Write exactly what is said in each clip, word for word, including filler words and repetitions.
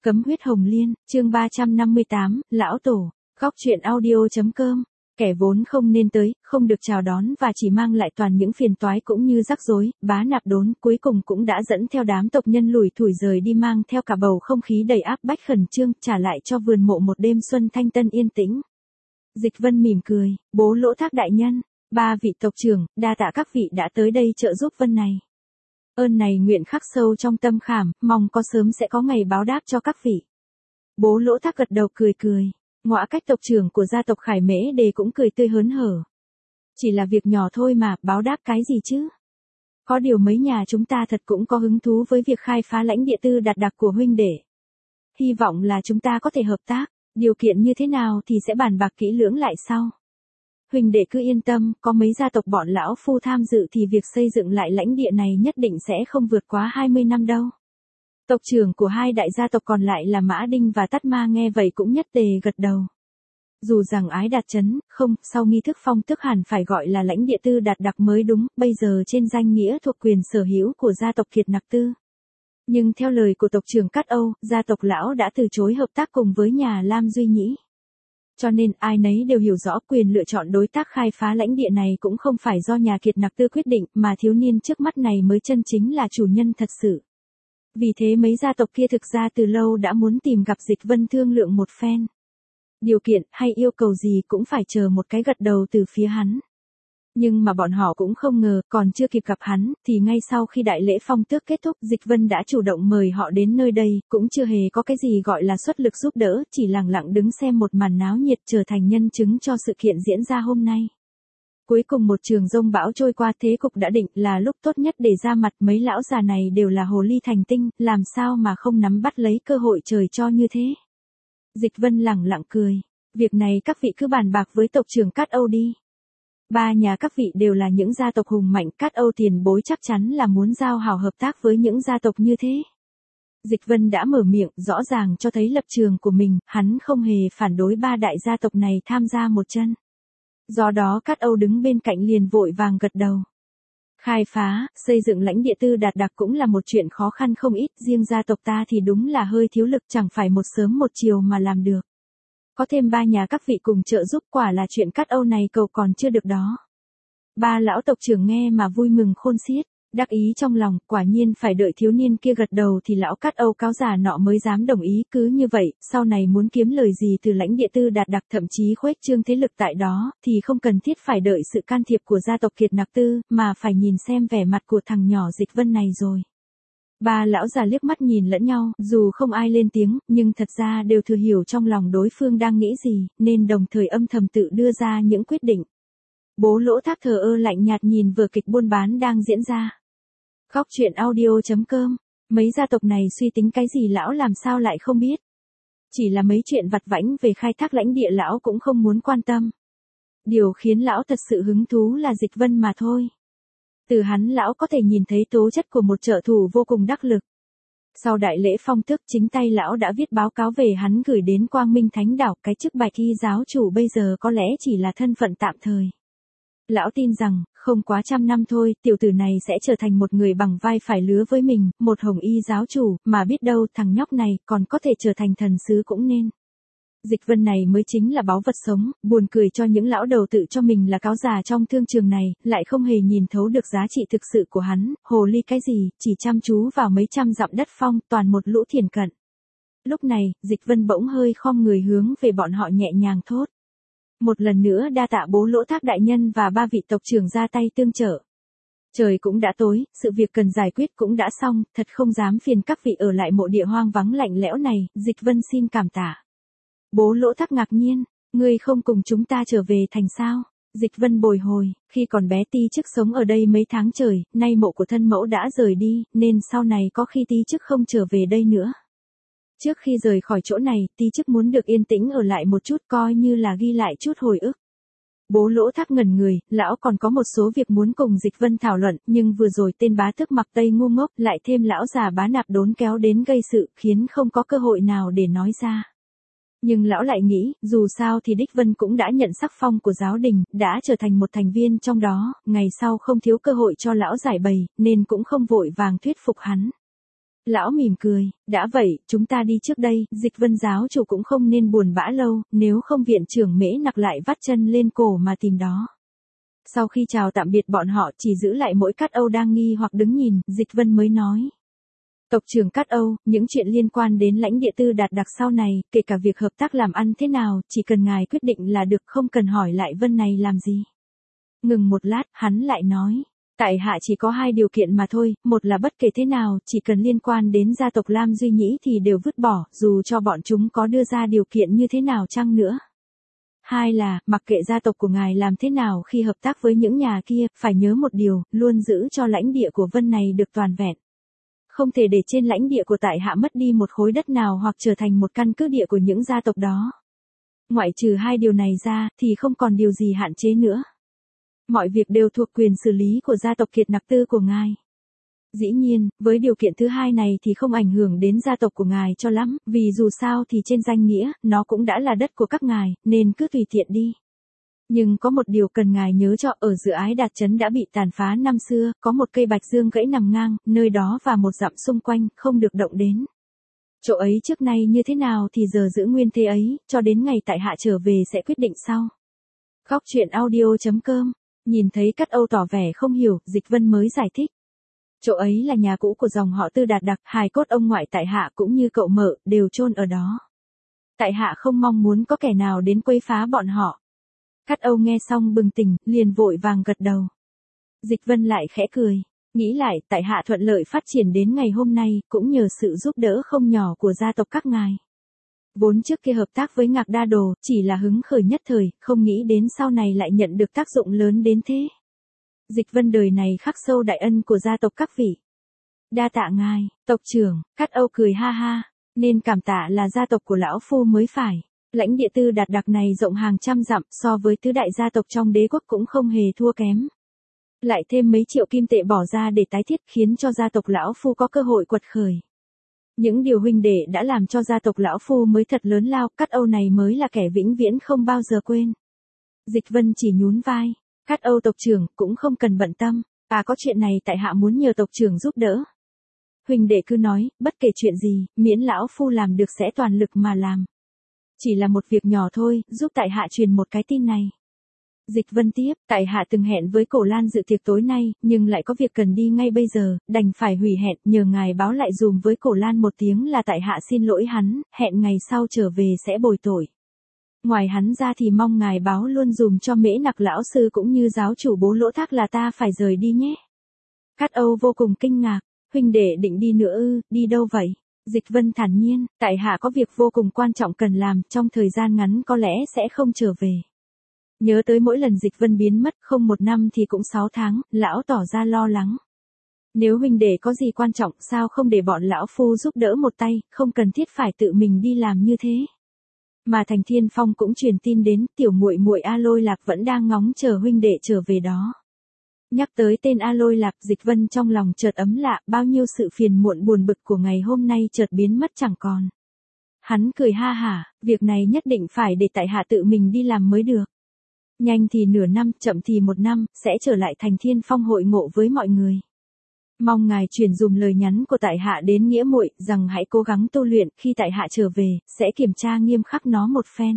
Cấm huyết hồng liên, chương ba trăm năm mươi tám, Lão Tổ, góc truyện audio.com. Kẻ vốn không nên tới, không được chào đón và chỉ mang lại toàn những phiền toái cũng như rắc rối, Bá Nạp Đốn cuối cùng cũng đã dẫn theo đám tộc nhân lủi thủi rời đi, mang theo cả bầu không khí đầy áp bách khẩn trương, trả lại cho vườn mộ một đêm xuân thanh tân yên tĩnh. Dịch Vân mỉm cười, bố Lỗ Thác đại nhân, ba vị tộc trưởng, đa tạ các vị đã tới đây trợ giúp Vân này. Ơn này nguyện khắc sâu trong tâm khảm, mong có sớm sẽ có ngày báo đáp cho các vị. Bố Lỗ Thác gật đầu cười cười. Ngõa Cách tộc trưởng của gia tộc Khải Mễ Đề cũng cười tươi hớn hở. Chỉ là việc nhỏ thôi mà, báo đáp cái gì chứ? Có điều mấy nhà chúng ta thật cũng có hứng thú với việc khai phá lãnh địa tư đạt đặc của huynh đệ. Hy vọng là chúng ta có thể hợp tác, điều kiện như thế nào thì sẽ bàn bạc kỹ lưỡng lại sau. Huynh đệ cứ yên tâm, có mấy gia tộc bọn lão phu tham dự thì việc xây dựng lại lãnh địa này nhất định sẽ không vượt quá hai mươi năm đâu. Tộc trưởng của hai đại gia tộc còn lại là Mã Đinh và Tát Ma nghe vậy cũng nhất tề gật đầu. Dù rằng ái đạt chấn, không, sau nghi thức phong tước hẳn phải gọi là lãnh địa tư đạt đặc mới đúng, bây giờ trên danh nghĩa thuộc quyền sở hữu của gia tộc Kiệt Nặc Tư. Nhưng theo lời của tộc trưởng Cát Âu, gia tộc lão đã từ chối hợp tác cùng với nhà Lam Duy Nhĩ. Cho nên ai nấy đều hiểu rõ quyền lựa chọn đối tác khai phá lãnh địa này cũng không phải do nhà Kiệt Nặc Tư quyết định, mà thiếu niên trước mắt này mới chân chính là chủ nhân thật sự. Vì thế mấy gia tộc kia thực ra từ lâu đã muốn tìm gặp Dịch Vân thương lượng một phen. Điều kiện hay yêu cầu gì cũng phải chờ một cái gật đầu từ phía hắn. Nhưng mà bọn họ cũng không ngờ, còn chưa kịp gặp hắn, thì ngay sau khi đại lễ phong tước kết thúc, Dịch Vân đã chủ động mời họ đến nơi đây, cũng chưa hề có cái gì gọi là xuất lực giúp đỡ, chỉ lặng lặng đứng xem một màn náo nhiệt trở thành nhân chứng cho sự kiện diễn ra hôm nay. Cuối cùng một trường giông bão trôi qua, thế cục đã định, là lúc tốt nhất để ra mặt. Mấy lão già này đều là hồ ly thành tinh, làm sao mà không nắm bắt lấy cơ hội trời cho như thế. Dịch Vân lẳng lặng cười, việc này các vị cứ bàn bạc với tộc trưởng Cát Âu đi. Ba nhà các vị đều là những gia tộc hùng mạnh, Cát Âu tiền bối chắc chắn là muốn giao hảo hợp tác với những gia tộc như thế. Dịch Vân đã mở miệng, rõ ràng cho thấy lập trường của mình, hắn không hề phản đối ba đại gia tộc này tham gia một chân. Do đó Cát Âu đứng bên cạnh liền vội vàng gật đầu. Khai phá, xây dựng lãnh địa tư đạt đặc cũng là một chuyện khó khăn không ít, riêng gia tộc ta thì đúng là hơi thiếu lực, chẳng phải một sớm một chiều mà làm được. Có thêm ba nhà các vị cùng trợ giúp, quả là chuyện Cát Âu này cầu còn chưa được đó. Ba lão tộc trưởng nghe mà vui mừng khôn xiết, đắc ý trong lòng, quả nhiên phải đợi thiếu niên kia gật đầu thì lão Cát Âu cáo già nọ mới dám đồng ý. Cứ như vậy, sau này muốn kiếm lời gì từ lãnh địa tư đạt đặc, thậm chí khuếch trương thế lực tại đó, thì không cần thiết phải đợi sự can thiệp của gia tộc Kiệt Nặc Tư, mà phải nhìn xem vẻ mặt của thằng nhỏ Dịch Vân này rồi. Ba lão già liếc mắt nhìn lẫn nhau, dù không ai lên tiếng, nhưng thật ra đều thừa hiểu trong lòng đối phương đang nghĩ gì, nên đồng thời âm thầm tự đưa ra những quyết định. Bố Lỗ Thác thờ ơ lạnh nhạt nhìn vở kịch buôn bán đang diễn ra. Góc truyện audio.com. Mấy gia tộc này suy tính cái gì lão làm sao lại không biết. Chỉ là mấy chuyện vặt vãnh về khai thác lãnh địa lão cũng không muốn quan tâm. Điều khiến lão thật sự hứng thú là Dịch Vân mà thôi. Từ hắn lão có thể nhìn thấy tố chất của một trợ thủ vô cùng đắc lực. Sau đại lễ phong tước, chính tay lão đã viết báo cáo về hắn gửi đến Quang Minh Thánh Đảo, cái chức Bạch Y giáo chủ bây giờ có lẽ chỉ là thân phận tạm thời. Lão tin rằng, không quá trăm năm thôi, tiểu tử này sẽ trở thành một người bằng vai phải lứa với mình, một hồng y giáo chủ, mà biết đâu thằng nhóc này còn có thể trở thành thần sứ cũng nên. Dịch Vân này mới chính là báu vật sống, buồn cười cho những lão đầu tự cho mình là cáo già trong thương trường này, lại không hề nhìn thấu được giá trị thực sự của hắn, hồ ly cái gì, chỉ chăm chú vào mấy trăm dặm đất phong, toàn một lũ thiền cận. Lúc này, Dịch Vân bỗng hơi khom người hướng về bọn họ nhẹ nhàng thốt. Một lần nữa đa tạ bố Lỗ Thác đại nhân và ba vị tộc trưởng ra tay tương trợ. Trời cũng đã tối, sự việc cần giải quyết cũng đã xong, thật không dám phiền các vị ở lại mộ địa hoang vắng lạnh lẽo này, Dịch Vân xin cảm tạ. Bố Lỗ Thác ngạc nhiên, ngươi không cùng chúng ta trở về thành sao? Dịch Vân bồi hồi, khi còn bé Ti Chức sống ở đây mấy tháng trời, nay mộ của thân mẫu đã rời đi, nên sau này có khi Ti Chức không trở về đây nữa. Trước khi rời khỏi chỗ này, Ti Chức muốn được yên tĩnh ở lại một chút, coi như là ghi lại chút hồi ức. Bố Lỗ Thác ngẩn người, lão còn có một số việc muốn cùng Dịch Vân thảo luận, nhưng vừa rồi tên bá tước mặc tây ngu ngốc, lại thêm lão già Bá Nạp Đốn kéo đến gây sự, khiến không có cơ hội nào để nói ra. Nhưng lão lại nghĩ, dù sao thì Đích Vân cũng đã nhận sắc phong của giáo đình, đã trở thành một thành viên trong đó, ngày sau không thiếu cơ hội cho lão giải bày, nên cũng không vội vàng thuyết phục hắn. Lão mỉm cười, đã vậy, chúng ta đi trước đây, Dịch Vân giáo chủ cũng không nên buồn bã lâu, nếu không viện trưởng Mễ Nặc lại vắt chân lên cổ mà tìm đó. Sau khi chào tạm biệt bọn họ chỉ giữ lại mỗi Cát Âu đang nghi hoặc đứng nhìn, Dịch Vân mới nói. Tộc trưởng Cát Âu, những chuyện liên quan đến lãnh địa Tư Đạt Đặc sau này, kể cả việc hợp tác làm ăn thế nào, chỉ cần ngài quyết định là được, không cần hỏi lại Vân này làm gì. Ngừng một lát, hắn lại nói. Tại hạ chỉ có hai điều kiện mà thôi, một là bất kể thế nào, chỉ cần liên quan đến gia tộc Lam Duy Nhĩ thì đều vứt bỏ, dù cho bọn chúng có đưa ra điều kiện như thế nào chăng nữa. Hai là, mặc kệ gia tộc của ngài làm thế nào khi hợp tác với những nhà kia, phải nhớ một điều, luôn giữ cho lãnh địa của Vân này được toàn vẹn. Không thể để trên lãnh địa của tại hạ mất đi một khối đất nào hoặc trở thành một căn cứ địa của những gia tộc đó. Ngoại trừ hai điều này ra, thì không còn điều gì hạn chế nữa. Mọi việc đều thuộc quyền xử lý của gia tộc Kiệt Nặc Tư của ngài. Dĩ nhiên, với điều kiện thứ hai này thì không ảnh hưởng đến gia tộc của ngài cho lắm, vì dù sao thì trên danh nghĩa, nó cũng đã là đất của các ngài, nên cứ tùy tiện đi. Nhưng có một điều cần ngài nhớ cho, ở giữa Ái Đạt Trấn đã bị tàn phá năm xưa, có một cây bạch dương gãy nằm ngang, nơi đó và một dặm xung quanh, không được động đến. Chỗ ấy trước nay như thế nào thì giờ giữ nguyên thế ấy, cho đến ngày tại hạ trở về sẽ quyết định sau. Góc truyện audio chấm com. Nhìn thấy Cát Âu tỏ vẻ không hiểu, Dịch Vân mới giải thích. Chỗ ấy là nhà cũ của dòng họ Tư Đạt Đặc, hài cốt ông ngoại tại hạ cũng như cậu mợ, đều chôn ở đó. Tại hạ không mong muốn có kẻ nào đến quấy phá bọn họ. Cát Âu nghe xong bừng tỉnh, liền vội vàng gật đầu. Dịch Vân lại khẽ cười. Nghĩ lại, tại hạ thuận lợi phát triển đến ngày hôm nay, cũng nhờ sự giúp đỡ không nhỏ của gia tộc các ngài. Vốn trước kia hợp tác với Ngạc Đa Đồ, chỉ là hứng khởi nhất thời, không nghĩ đến sau này lại nhận được tác dụng lớn đến thế. Dịch Vân đời này khắc sâu đại ân của gia tộc các vị. Đa tạ ngài, tộc trưởng. Cát Âu cười ha ha, nên cảm tạ là gia tộc của lão phu mới phải. Lãnh địa Tư Đạt Đặc này rộng hàng trăm dặm, so với tứ đại gia tộc trong đế quốc cũng không hề thua kém. Lại thêm mấy triệu kim tệ bỏ ra để tái thiết, khiến cho gia tộc lão phu có cơ hội quật khởi. Những điều huynh đệ đã làm cho gia tộc lão phu mới thật lớn lao, Cát Âu này mới là kẻ vĩnh viễn không bao giờ quên. Dịch Vân chỉ nhún vai. Cát Âu tộc trưởng cũng không cần bận tâm, à có chuyện này tại hạ muốn nhờ tộc trưởng giúp đỡ. Huynh đệ cứ nói, bất kể chuyện gì, miễn lão phu làm được sẽ toàn lực mà làm. Chỉ là một việc nhỏ thôi, giúp tại hạ truyền một cái tin này. Dịch Vân tiếp, tại hạ từng hẹn với Cổ Lan dự tiệc tối nay, nhưng lại có việc cần đi ngay bây giờ, đành phải hủy hẹn, nhờ ngài báo lại dùm với Cổ Lan một tiếng là tại hạ xin lỗi hắn, hẹn ngày sau trở về sẽ bồi tội. Ngoài hắn ra thì mong ngài báo luôn dùm cho Mễ Nặc lão sư cũng như giáo chủ Bố Lỗ Thác là ta phải rời đi nhé. Cát Âu vô cùng kinh ngạc, huynh đệ định đi nữa ư, đi đâu vậy? Dịch Vân thản nhiên, tại hạ có việc vô cùng quan trọng cần làm, trong thời gian ngắn có lẽ sẽ không trở về. Nhớ tới mỗi lần Dịch Vân biến mất không một năm thì cũng sáu tháng, lão tỏ ra lo lắng. Nếu huynh đệ có gì quan trọng sao không để bọn lão phu giúp đỡ một tay, không cần thiết phải tự mình đi làm như thế. Mà Thành Thiên Phong cũng truyền tin đến, tiểu muội muội A Lôi Lạc vẫn đang ngóng chờ huynh đệ trở về đó. Nhắc tới tên A Lôi Lạc, Dịch Vân trong lòng chợt ấm lạ, bao nhiêu sự phiền muộn buồn bực của ngày hôm nay chợt biến mất chẳng còn. Hắn cười ha hả, việc này nhất định phải để tại hạ tự mình đi làm mới được. Nhanh thì nửa năm, chậm thì một năm, sẽ trở lại Thành Thiên Phong hội ngộ với mọi người. Mong ngài truyền dùm lời nhắn của tại hạ đến nghĩa muội, rằng hãy cố gắng tu luyện, khi tại hạ trở về, sẽ kiểm tra nghiêm khắc nó một phen.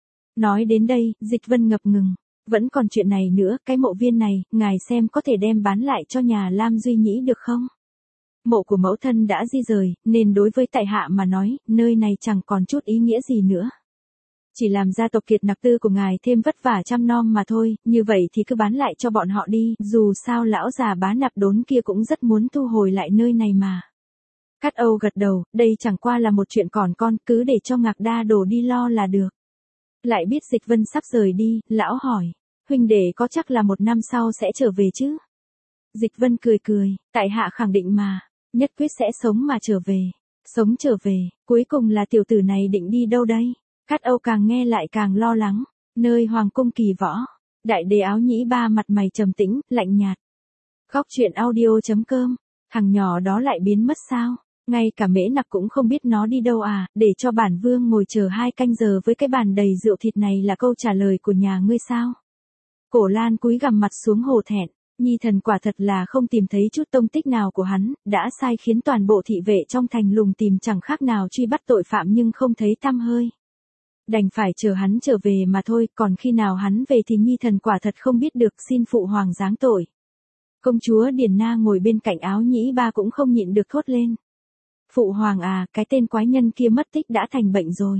Nói đến đây, Dịch Vân ngập ngừng. Vẫn còn chuyện này nữa, cái mộ viên này, ngài xem có thể đem bán lại cho nhà Lam Duy Nhĩ được không? Mộ của mẫu thân đã di rời, nên đối với tại hạ mà nói, nơi này chẳng còn chút ý nghĩa gì nữa. Chỉ làm gia tộc Kiệt Nặc Tư của ngài thêm vất vả chăm nom mà thôi, như vậy thì cứ bán lại cho bọn họ đi, dù sao lão già Bá Nạp Đốn kia cũng rất muốn thu hồi lại nơi này mà. Cát Âu gật đầu, đây chẳng qua là một chuyện còn con, cứ để cho Ngạc Đa Đồ đi lo là được. Lại biết Dịch Vân sắp rời đi, lão hỏi, huynh đệ có chắc là một năm sau sẽ trở về chứ? Dịch Vân cười cười, tại hạ khẳng định mà, nhất quyết sẽ sống mà trở về. Sống trở về, cuối cùng là tiểu tử này định đi đâu đây? Cát Âu càng nghe lại càng lo lắng, nơi Hoàng cung Kỳ Võ, Đại Đế Áo Nhĩ Ba mặt mày trầm tĩnh, lạnh nhạt. Góc truyện audio chấm com, thằng nhỏ đó lại biến mất sao? Ngay cả Mễ Nặc cũng không biết nó đi đâu à, để cho bản vương ngồi chờ hai canh giờ với cái bàn đầy rượu thịt này là câu trả lời của nhà ngươi sao? Cổ Lan cúi gằm mặt xuống hổ thẹn. Nhi thần quả thật là không tìm thấy chút tông tích nào của hắn, đã sai khiến toàn bộ thị vệ trong thành lùng tìm chẳng khác nào truy bắt tội phạm nhưng không thấy tăm hơi. Đành phải chờ hắn trở về mà thôi, còn khi nào hắn về thì Nhi thần quả thật không biết được, xin phụ hoàng giáng tội. Công chúa Điền Na ngồi bên cạnh Áo Nhĩ Ba cũng không nhịn được thốt lên. Phụ hoàng à, cái tên quái nhân kia mất tích đã thành bệnh rồi.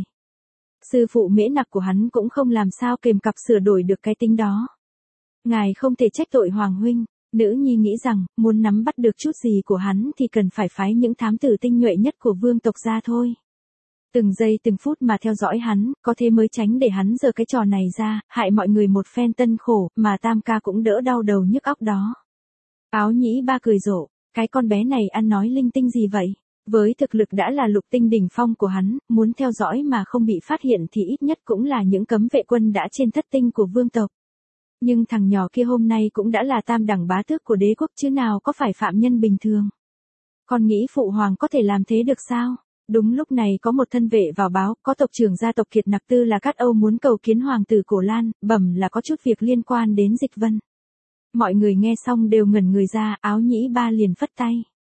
Sư phụ Mễ Nặc của hắn cũng không làm sao kềm cặp sửa đổi được cái tính đó. Ngài không thể trách tội hoàng huynh, nữ nhi nghĩ rằng, muốn nắm bắt được chút gì của hắn thì cần phải phái những thám tử tinh nhuệ nhất của vương tộc ra thôi. Từng giây từng phút mà theo dõi hắn, có thế mới tránh để hắn giở cái trò này ra, hại mọi người một phen tân khổ, mà Tam ca cũng đỡ đau đầu nhức óc đó. Áo Nhĩ Ba cười rộ, cái con bé này ăn nói linh tinh gì vậy? Với thực lực đã là lục tinh đỉnh phong của hắn, muốn theo dõi mà không bị phát hiện thì ít nhất cũng là những cấm vệ quân đã trên thất tinh của vương tộc. Nhưng thằng nhỏ kia hôm nay cũng đã là tam đẳng bá tước của đế quốc chứ nào có phải phạm nhân bình thường. Con nghĩ phụ hoàng có thể làm thế được sao? Đúng lúc này có một thân vệ vào báo, có tộc trưởng gia tộc Kiệt Nặc Tư là Cát Âu muốn cầu kiến hoàng tử Cổ Lan, bẩm là có chút việc liên quan đến Dịch Vân. Mọi người nghe xong đều ngẩn người ra, Áo Nhĩ Ba liền phất tay.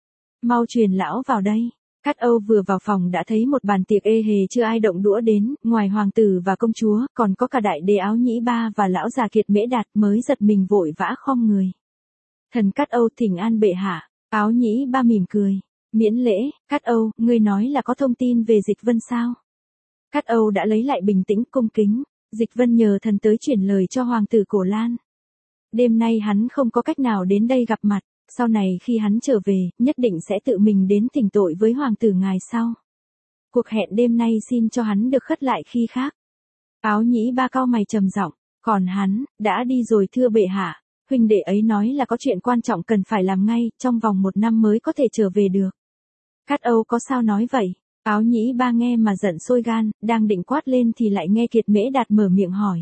Mau truyền lão vào đây. Cát Âu vừa vào phòng đã thấy một bàn tiệc ê hề chưa ai động đũa đến, ngoài hoàng tử và công chúa, còn có cả đại đế Áo Nhĩ Ba và lão già Kiệt Mễ Đạt, mới giật mình vội vã khom người. Thần Cát Âu thỉnh an bệ hạ. Áo Nhĩ Ba mỉm cười. Miễn lễ. Cát Âu, ngươi nói là có thông tin về Dịch Vân sao? Cát Âu đã lấy lại bình tĩnh cung kính. Dịch Vân nhờ thần tới chuyển lời cho hoàng tử Cổ Lan. Đêm nay hắn không có cách nào đến đây gặp mặt. Sau này khi hắn trở về, nhất định sẽ tự mình đến thỉnh tội với hoàng tử ngài sau. Cuộc hẹn đêm nay xin cho hắn được khất lại khi khác. Áo Nhĩ Ba cau mày trầm giọng, còn hắn, đã đi rồi thưa bệ hạ. Huynh đệ ấy nói là có chuyện quan trọng cần phải làm ngay, trong vòng một năm mới có thể trở về được. Cát Âu có sao nói vậy? Áo Nhĩ Ba nghe mà giận sôi gan, đang định quát lên thì lại nghe Kiệt Mễ Đạt mở miệng hỏi.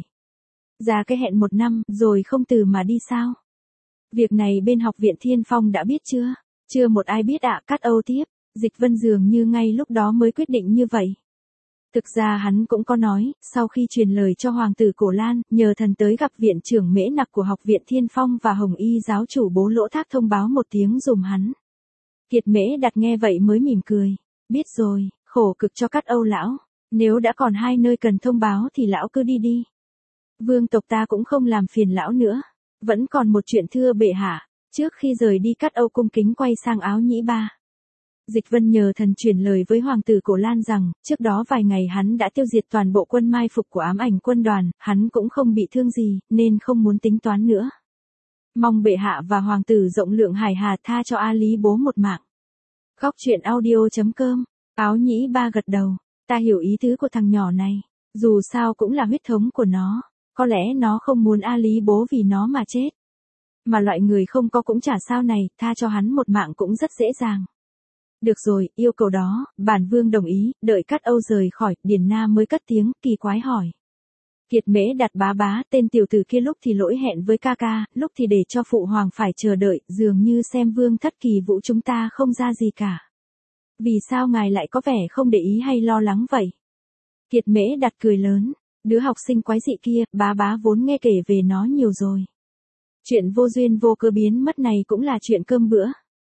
Ra cái hẹn một năm, rồi không từ mà đi sao? Việc này bên học viện Thiên Phong đã biết chưa? Chưa một ai biết ạ. Cát Âu tiếp. Dịch Vân dường như ngay lúc đó mới quyết định như vậy. Thực ra hắn cũng có nói, sau khi truyền lời cho hoàng tử Cổ Lan, nhờ thần tới gặp viện trưởng Mễ Nặc của học viện Thiên Phong và Hồng Y giáo chủ Bố Lỗ Thác thông báo một tiếng dùm hắn. Kiệt Mễ Đạt nghe vậy mới mỉm cười. Biết rồi, khổ cực cho Cát Âu lão. Nếu đã còn hai nơi cần thông báo thì lão cứ đi đi. Vương tộc ta cũng không làm phiền lão nữa. Vẫn còn một chuyện thưa bệ hạ. Trước khi rời đi Cát Âu cung kính quay sang Áo Nhĩ Ba. Dịch Vân nhờ thần truyền lời với hoàng tử Cổ Lan rằng, trước đó vài ngày hắn đã tiêu diệt toàn bộ quân mai phục của ám ảnh quân đoàn, hắn cũng không bị thương gì, nên không muốn tính toán nữa. Mong bệ hạ và hoàng tử rộng lượng hài hà tha cho A Lý bố một mạng. Góc truyện audio chấm com. Áo Nhĩ Ba gật đầu. Ta hiểu ý tứ của thằng nhỏ này. Dù sao cũng là huyết thống của nó. Có lẽ nó không muốn A Lý bố vì nó mà chết. Mà loại người không có cũng chả sao này, tha cho hắn một mạng cũng rất dễ dàng. Được rồi, yêu cầu đó, bản vương đồng ý. Đợi Cát Âu rời khỏi, Điền Na mới cất tiếng, kỳ quái hỏi. Kiệt Mễ Đạt bá bá, tên tiểu tử kia lúc thì lỗi hẹn với ca ca, lúc thì để cho phụ hoàng phải chờ đợi, dường như xem vương thất Kỳ Vũ chúng ta không ra gì cả. Vì sao ngài lại có vẻ không để ý hay lo lắng vậy? Kiệt Mễ Đạt cười lớn. Đứa học sinh quái dị kia, bá bá vốn nghe kể về nó nhiều rồi. Chuyện vô duyên vô cớ biến mất này cũng là chuyện cơm bữa.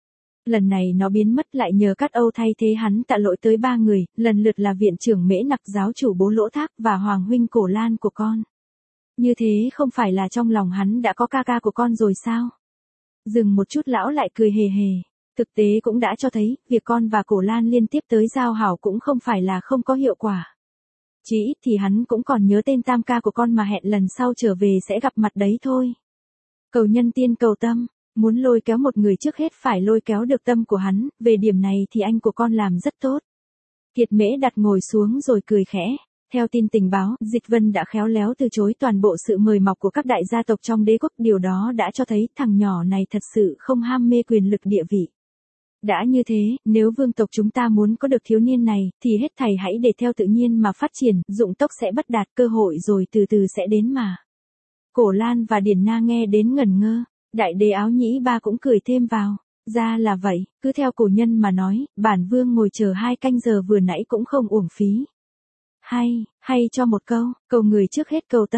Lần này nó biến mất lại nhờ Cát Âu thay thế hắn tạ lỗi tới ba người, lần lượt là viện trưởng Mễ Nặc, giáo chủ Bố Lỗ Thác và hoàng huynh Cổ Lan của con. Như thế không phải là trong lòng hắn đã có ca ca của con rồi sao? Dừng một chút lão lại cười hề hề. Thực tế cũng đã cho thấy, việc con và Cổ Lan liên tiếp tới giao hảo cũng không phải là không có hiệu quả. Chỉ ít thì hắn cũng còn nhớ tên tam ca của con mà hẹn lần sau trở về sẽ gặp mặt đấy thôi. Cầu nhân tiên cầu tâm, muốn lôi kéo một người trước hết phải lôi kéo được tâm của hắn, về điểm này thì anh của con làm rất tốt. Kiệt Mễ Đạt ngồi xuống rồi cười khẽ. Theo tin tình báo, Dịch Vân đã khéo léo từ chối toàn bộ sự mời mọc của các đại gia tộc trong đế quốc, điều đó đã cho thấy thằng nhỏ này thật sự không ham mê quyền lực địa vị. Đã như thế, nếu vương tộc chúng ta muốn có được thiếu niên này, thì hết thảy hãy để theo tự nhiên mà phát triển, dụng tốc sẽ bất đạt, cơ hội rồi từ từ sẽ đến mà. Cổ Lan và Điền Na nghe đến ngẩn ngơ, đại đế Áo Nhĩ Ba cũng cười thêm vào. Ra là vậy, cứ theo cổ nhân mà nói, bản vương ngồi chờ hai canh giờ vừa nãy cũng không uổng phí. Hay, hay cho một câu, cầu người trước hết cầu tâm.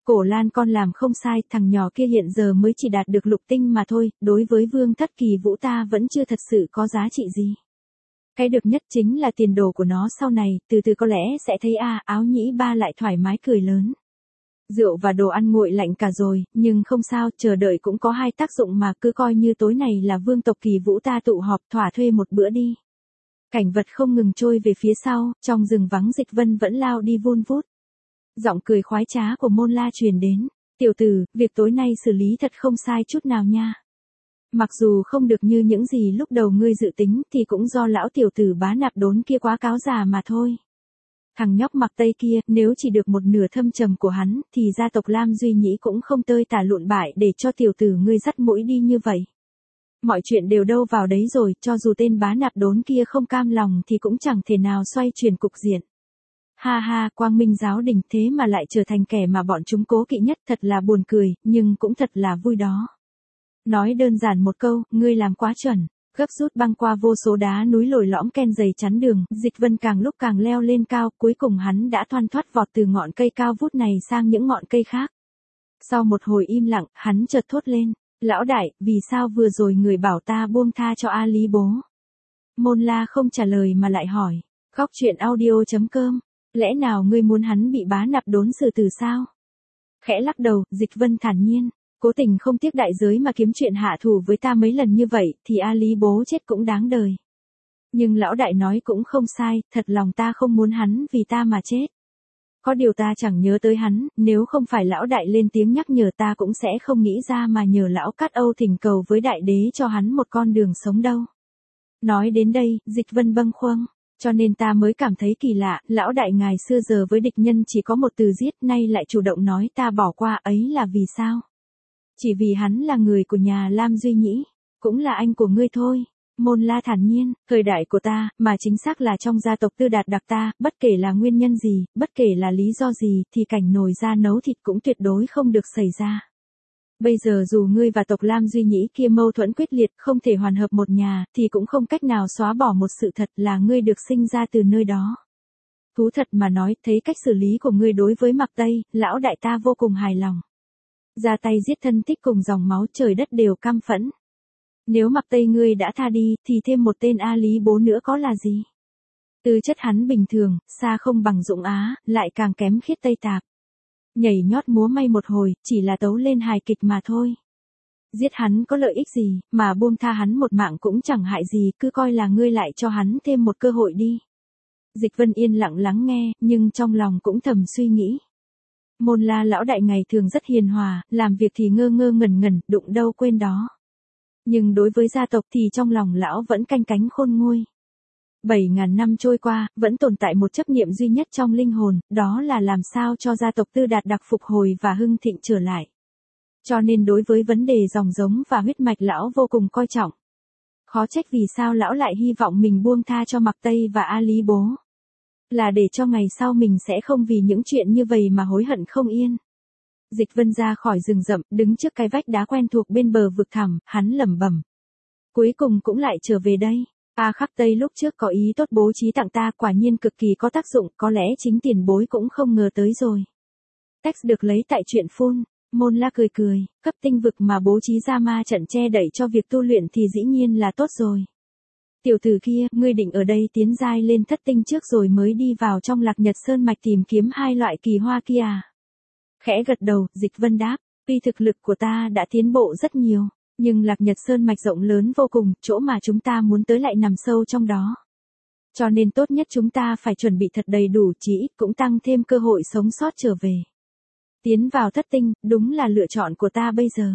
Cổ Lan con làm không sai, thằng nhỏ kia hiện giờ mới chỉ đạt được lục tinh mà thôi, đối với Vương Thất Kỳ Vũ ta vẫn chưa thật sự có giá trị gì. Cái được nhất chính là tiền đồ của nó sau này, từ từ có lẽ sẽ thấy a à, Áo Nhĩ Ba lại thoải mái cười lớn. Rượu và đồ ăn nguội lạnh cả rồi, nhưng không sao, chờ đợi cũng có hai tác dụng mà, cứ coi như tối này là Vương tộc Kỳ Vũ ta tụ họp, thỏa thuê một bữa đi. Cảnh vật không ngừng trôi về phía sau, trong rừng vắng Dịch Vân vẫn lao đi vun vút. Giọng cười khoái trá của Môn La truyền đến, tiểu tử, việc tối nay xử lý thật không sai chút nào nha. Mặc dù không được như những gì lúc đầu ngươi dự tính thì cũng do lão tiểu tử Bá Nạp Đốn kia quá cáo già mà thôi. Thằng nhóc mặc tây kia, nếu chỉ được một nửa thâm trầm của hắn, thì gia tộc Lam Duy Nhĩ cũng không tơi tả lụn bại để cho tiểu tử ngươi dắt mũi đi như vậy. Mọi chuyện đều đâu vào đấy rồi, cho dù tên Bá Nạp Đốn kia không cam lòng thì cũng chẳng thể nào xoay chuyển cục diện. Ha ha, Quang Minh giáo đình thế mà lại trở thành kẻ mà bọn chúng cố kỵ nhất, thật là buồn cười, nhưng cũng thật là vui đó. Nói đơn giản một câu, ngươi làm quá chuẩn. Gấp rút băng qua vô số đá núi lồi lõm ken dày chắn đường, Dịch Vân càng lúc càng leo lên cao, cuối cùng hắn đã thoăn thoắt vọt từ ngọn cây cao vút này sang những ngọn cây khác. Sau một hồi im lặng, hắn chợt thốt lên, lão đại, vì sao vừa rồi người bảo ta buông tha cho A Lý bố? Môn La không trả lời mà lại hỏi, góc truyện audio chấm com, lẽ nào ngươi muốn hắn bị Bá Nạp Đốn xử tử sao? Khẽ lắc đầu, Dịch Vân thản nhiên. Cố tình không tiếc đại giới mà kiếm chuyện hạ thủ với ta mấy lần như vậy, thì A Lý bố chết cũng đáng đời. Nhưng lão đại nói cũng không sai, thật lòng ta không muốn hắn vì ta mà chết. Có điều ta chẳng nhớ tới hắn, nếu không phải lão đại lên tiếng nhắc nhở ta cũng sẽ không nghĩ ra mà nhờ lão Cát Âu thỉnh cầu với đại đế cho hắn một con đường sống đâu. Nói đến đây, Dịch Vân bâng khuâng, cho nên ta mới cảm thấy kỳ lạ, lão đại ngày xưa giờ với địch nhân chỉ có một từ giết, nay lại chủ động nói ta bỏ qua, ấy là vì sao? Chỉ vì hắn là người của nhà Lam Duy Nhĩ, cũng là anh của ngươi thôi. Môn La thản nhiên, thời đại của ta, mà chính xác là trong gia tộc Tư Đạt Đặc ta, bất kể là nguyên nhân gì, bất kể là lý do gì, thì cảnh nồi ra nấu thịt cũng tuyệt đối không được xảy ra. Bây giờ dù ngươi và tộc Lam Duy Nhĩ kia mâu thuẫn quyết liệt, không thể hoàn hợp một nhà, thì cũng không cách nào xóa bỏ một sự thật là ngươi được sinh ra từ nơi đó. Thú thật mà nói, thấy cách xử lý của ngươi đối với Mạc Tây, lão đại ta vô cùng hài lòng. Ra tay giết thân thích cùng dòng máu trời đất đều căm phẫn. Nếu Mạc Tây ngươi đã tha đi, thì thêm một tên A Lý bố nữa có là gì? Tư chất hắn bình thường, xa không bằng Dũng Á, lại càng kém Khiết Tây Tạp. Nhảy nhót múa may một hồi, chỉ là tấu lên hài kịch mà thôi. Giết hắn có lợi ích gì, mà buông tha hắn một mạng cũng chẳng hại gì, cứ coi là ngươi lại cho hắn thêm một cơ hội đi. Dịch Vân yên lặng lắng nghe, nhưng trong lòng cũng thầm suy nghĩ. Môn La lão đại ngày thường rất hiền hòa, làm việc thì ngơ ngơ ngẩn ngẩn, đụng đâu quên đó. Nhưng đối với gia tộc thì trong lòng lão vẫn canh cánh khôn nguôi. Bảy ngàn năm trôi qua, vẫn tồn tại một chấp niệm duy nhất trong linh hồn, đó là làm sao cho gia tộc Tư Đạt Đặc phục hồi và hưng thịnh trở lại. Cho nên đối với vấn đề dòng giống và huyết mạch lão vô cùng coi trọng. Khó trách vì sao lão lại hy vọng mình buông tha cho Mạc Tây và A Lý bố. Là để cho ngày sau mình sẽ không vì những chuyện như vậy mà hối hận không yên. Dịch Vân ra khỏi rừng rậm, đứng trước cái vách đá quen thuộc bên bờ vực thẳm, hắn lẩm bẩm. Cuối cùng cũng lại trở về đây. A Khắc Tây lúc trước có ý tốt bố trí tặng ta, quả nhiên cực kỳ có tác dụng, có lẽ chính tiền bối cũng không ngờ tới rồi. Text được lấy tại truyện phun. Môn La cười cười, cấp tinh vực mà bố trí ra ma trận che đậy cho việc tu luyện thì dĩ nhiên là tốt rồi. Tiểu tử kia, ngươi định ở đây tiến giai lên thất tinh trước rồi mới đi vào trong Lạc Nhật Sơn mạch tìm kiếm hai loại kỳ hoa kia à? Khẽ gật đầu, Dịch Vân đáp, tuy thực lực của ta đã tiến bộ rất nhiều, nhưng Lạc Nhật Sơn mạch rộng lớn vô cùng, chỗ mà chúng ta muốn tới lại nằm sâu trong đó. Cho nên tốt nhất chúng ta phải chuẩn bị thật đầy đủ, chí ít cũng tăng thêm cơ hội sống sót trở về. Tiến vào thất tinh, đúng là lựa chọn của ta bây giờ.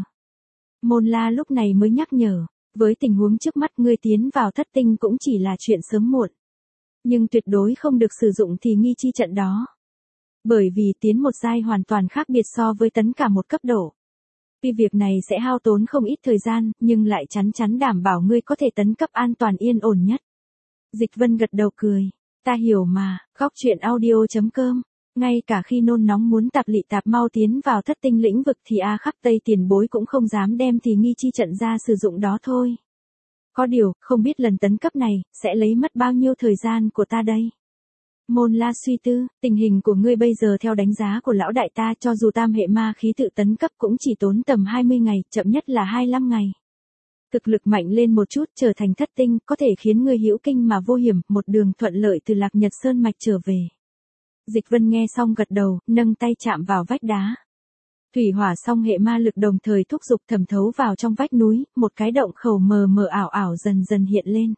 Môn La lúc này mới nhắc nhở, với tình huống trước mắt ngươi tiến vào thất tinh cũng chỉ là chuyện sớm muộn. Nhưng tuyệt đối không được sử dụng thì nghi chi trận đó. Bởi vì tiến một giai hoàn toàn khác biệt so với tấn cả một cấp độ. Tuy việc này sẽ hao tốn không ít thời gian, nhưng lại chắn chắn đảm bảo ngươi có thể tấn cấp an toàn yên ổn nhất. Dịch Vân gật đầu cười, ta hiểu mà, góc truyện audio chấm com. Ngay cả khi nôn nóng muốn tạp lị tạp mau tiến vào thất tinh lĩnh vực thì A Khắc Tây tiền bối cũng không dám đem thì nghi chi trận ra sử dụng đó thôi. Có điều, không biết lần tấn cấp này, sẽ lấy mất bao nhiêu thời gian của ta đây. Môn La suy tư, tình hình của ngươi bây giờ theo đánh giá của lão đại ta cho dù tam hệ ma khí tự tấn cấp cũng chỉ tốn tầm hai mươi ngày, chậm nhất là hai mươi lăm ngày. Thực lực mạnh lên một chút trở thành thất tinh có thể khiến ngươi hữu kinh mà vô hiểm, một đường thuận lợi từ Lạc Nhật Sơn mạch trở về. Dịch Vân nghe xong gật đầu, nâng tay chạm vào vách đá. Thủy hỏa song hệ ma lực đồng thời thúc giục thẩm thấu vào trong vách núi, một cái động khẩu mờ mờ ảo ảo dần dần hiện lên.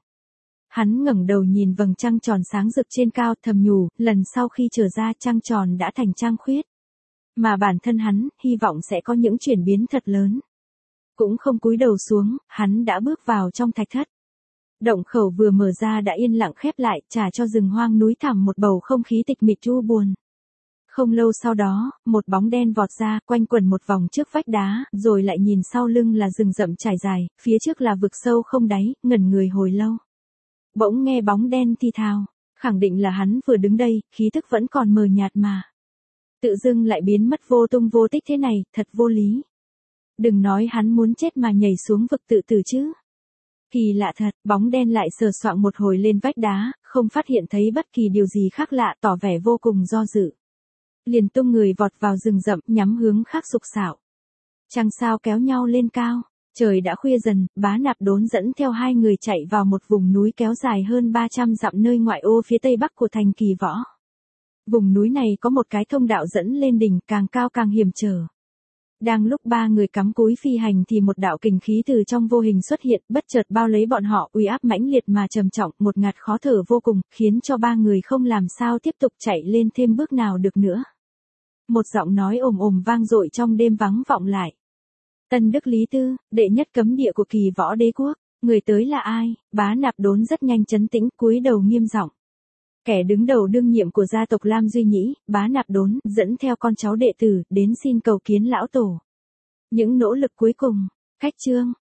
Hắn ngẩng đầu nhìn vầng trăng tròn sáng rực trên cao, thầm nhủ, lần sau khi trở ra trăng tròn đã thành trăng khuyết. Mà bản thân hắn, hy vọng sẽ có những chuyển biến thật lớn. Cũng không cúi đầu xuống, hắn đã bước vào trong thạch thất. Động khẩu vừa mở ra đã yên lặng khép lại, trả cho rừng hoang núi thẳm một bầu không khí tịch mịch u buồn. Không lâu sau đó, một bóng đen vọt ra, quanh quẩn một vòng trước vách đá, rồi lại nhìn sau lưng là rừng rậm trải dài, phía trước là vực sâu không đáy, ngẩn người hồi lâu. Bỗng nghe bóng đen thi thào, khẳng định là hắn vừa đứng đây, khí thức vẫn còn mờ nhạt mà. Tự dưng lại biến mất vô tung vô tích thế này, thật vô lý. Đừng nói hắn muốn chết mà nhảy xuống vực tự tử chứ. Kỳ lạ thật, bóng đen lại sờ soạng một hồi lên vách đá, không phát hiện thấy bất kỳ điều gì khác lạ, tỏ vẻ vô cùng do dự. Liền tung người vọt vào rừng rậm, nhắm hướng khác sục sạo. Trăng sao kéo nhau lên cao, trời đã khuya dần, Bá Nạp Đốn dẫn theo hai người chạy vào một vùng núi kéo dài hơn ba trăm dặm nơi ngoại ô phía tây bắc của thành Kỳ Võ. Vùng núi này có một cái thông đạo dẫn lên đỉnh, càng cao càng hiểm trở. Đang lúc ba người cắm cúi phi hành thì một đạo kình khí từ trong vô hình xuất hiện, bất chợt bao lấy bọn họ, uy áp mãnh liệt mà trầm trọng, một ngạt khó thở vô cùng, khiến cho ba người không làm sao tiếp tục chạy lên thêm bước nào được nữa. Một giọng nói ồm ồm vang dội trong đêm vắng vọng lại. Tân Đức Lý Tư, đệ nhất cấm địa của Kỳ Võ Đế quốc, người tới là ai? Bá Nạp Đốn rất nhanh trấn tĩnh, cúi đầu nghiêm giọng. Kẻ đứng đầu đương nhiệm của gia tộc Lam Duy Nhĩ, Bá Nạp Đốn, dẫn theo con cháu đệ tử, đến xin cầu kiến lão tổ. Những nỗ lực cuối cùng, khách trương,